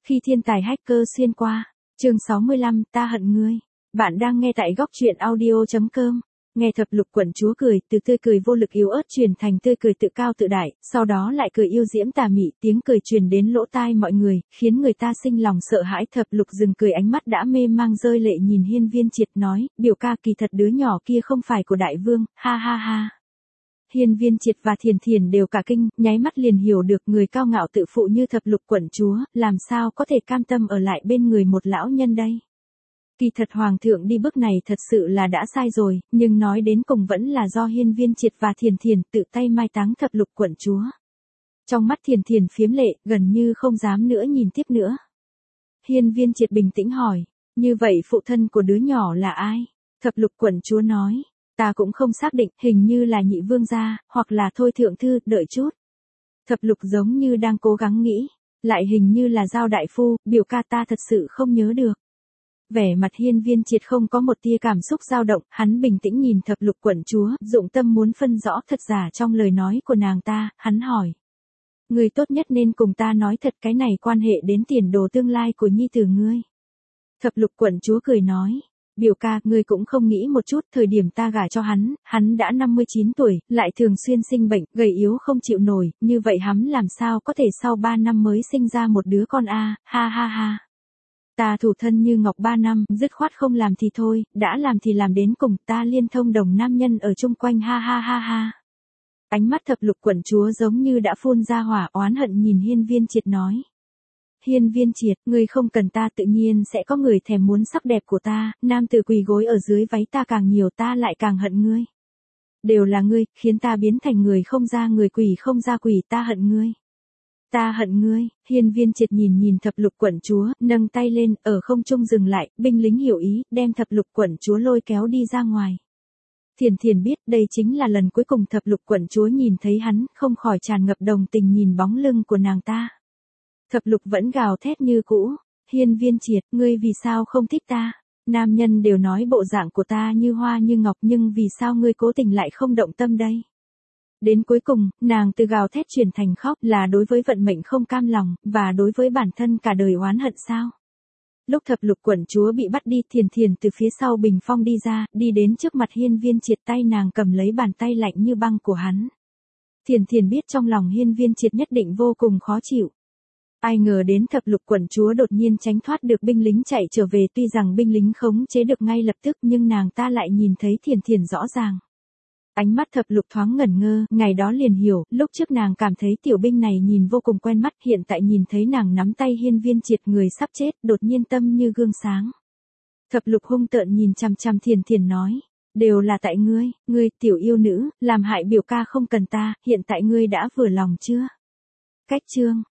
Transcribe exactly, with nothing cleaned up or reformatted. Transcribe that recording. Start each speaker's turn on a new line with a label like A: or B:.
A: Khi thiên tài hacker xuyên qua, chương sáu mươi lăm, ta hận ngươi. Bạn đang nghe tại góc truyện audio chấm com. Nghe thập lục quận chúa cười, từ tươi cười vô lực yếu ớt chuyển thành tươi cười tự cao tự đại, sau đó lại cười yêu diễm tà mị, tiếng cười truyền đến lỗ tai mọi người, khiến người ta sinh lòng sợ hãi. Thập lục dừng cười, ánh mắt đã mê mang rơi lệ nhìn Hiên Viên Triệt nói, biểu ca kỳ thật đứa nhỏ kia không phải của đại vương, ha ha ha. Hiên Viên Triệt và Thiền Thiền đều cả kinh, nháy mắt liền hiểu được người cao ngạo tự phụ như thập lục quận chúa, làm sao có thể cam tâm ở lại bên người một lão nhân đây. Kỳ thật Hoàng thượng đi bước này thật sự là đã sai rồi, nhưng nói đến cùng vẫn là do Hiên Viên Triệt và Thiền Thiền tự tay mai táng thập lục quận chúa. Trong mắt Thiền Thiền phiếm lệ, gần như không dám nữa nhìn tiếp nữa. Hiên Viên Triệt bình tĩnh hỏi, như vậy phụ thân của đứa nhỏ là ai? Thập lục quận chúa nói, ta cũng không xác định, hình như là nhị vương gia, hoặc là thôi thượng thư, đợi chút. Thập lục giống như đang cố gắng nghĩ, lại hình như là Giao đại phu, biểu ca ta thật sự không nhớ được. Vẻ mặt Hiên Viên Triệt không có một tia cảm xúc dao động, hắn bình tĩnh nhìn thập lục quận chúa, dụng tâm muốn phân rõ thật giả trong lời nói của nàng ta, hắn hỏi. Người tốt nhất nên cùng ta nói thật, cái này quan hệ đến tiền đồ tương lai của nhi tử ngươi. Thập lục quận chúa cười nói. Biểu ca, ngươi cũng không nghĩ một chút, thời điểm ta gả cho hắn, hắn đã năm mươi chín tuổi, lại thường xuyên sinh bệnh, gầy yếu không chịu nổi, như vậy hắn làm sao có thể sau ba năm mới sinh ra một đứa con a, ha ha ha. Ta thủ thân như ngọc ba năm, dứt khoát không làm thì thôi, đã làm thì làm đến cùng, ta liên thông đồng nam nhân ở chung quanh, ha ha ha ha. Ánh mắt thập lục quận chúa giống như đã phun ra hỏa, oán hận nhìn Hiên Viên Triệt nói. Hiên Viên Triệt, ngươi không cần ta, tự nhiên sẽ có người thèm muốn sắc đẹp của ta, nam tử quỳ gối ở dưới váy ta càng nhiều ta lại càng hận ngươi. Đều là ngươi, khiến ta biến thành người không ra người, quỷ không ra quỷ, ta hận ngươi. Ta hận ngươi. Hiên Viên Triệt nhìn nhìn thập lục quận chúa, nâng tay lên, ở không trung dừng lại, binh lính hiểu ý, đem thập lục quận chúa lôi kéo đi ra ngoài. Thiền Thiền biết đây chính là lần cuối cùng thập lục quận chúa nhìn thấy hắn, không khỏi tràn ngập đồng tình nhìn bóng lưng của nàng ta. Thập lục vẫn gào thét như cũ, Hiên Viên Triệt, ngươi vì sao không thích ta? Nam nhân đều nói bộ dạng của ta như hoa như ngọc, nhưng vì sao ngươi cố tình lại không động tâm đây? Đến cuối cùng, nàng từ gào thét chuyển thành khóc, là đối với vận mệnh không cam lòng, và đối với bản thân cả đời oán hận sao? Lúc thập lục quận chúa bị bắt đi, Thiền Thiền từ phía sau bình phong đi ra, đi đến trước mặt Hiên Viên Triệt, tay nàng cầm lấy bàn tay lạnh như băng của hắn. Thiền Thiền biết trong lòng Hiên Viên Triệt nhất định vô cùng khó chịu. Ai ngờ đến thập lục quận chúa đột nhiên tránh thoát được binh lính chạy trở về, tuy rằng binh lính khống chế được ngay lập tức nhưng nàng ta lại nhìn thấy Thiền Thiền rõ ràng. Ánh mắt thập lục thoáng ngẩn ngơ, ngày đó liền hiểu, lúc trước nàng cảm thấy tiểu binh này nhìn vô cùng quen mắt, hiện tại nhìn thấy nàng nắm tay Hiên Viên Triệt người sắp chết, đột nhiên tâm như gương sáng. Thập lục hung tợn nhìn chằm chằm Thiền Thiền nói, đều là tại ngươi, ngươi tiểu yêu nữ, làm hại biểu ca không cần ta, hiện tại ngươi đã vừa lòng chưa? Cách chương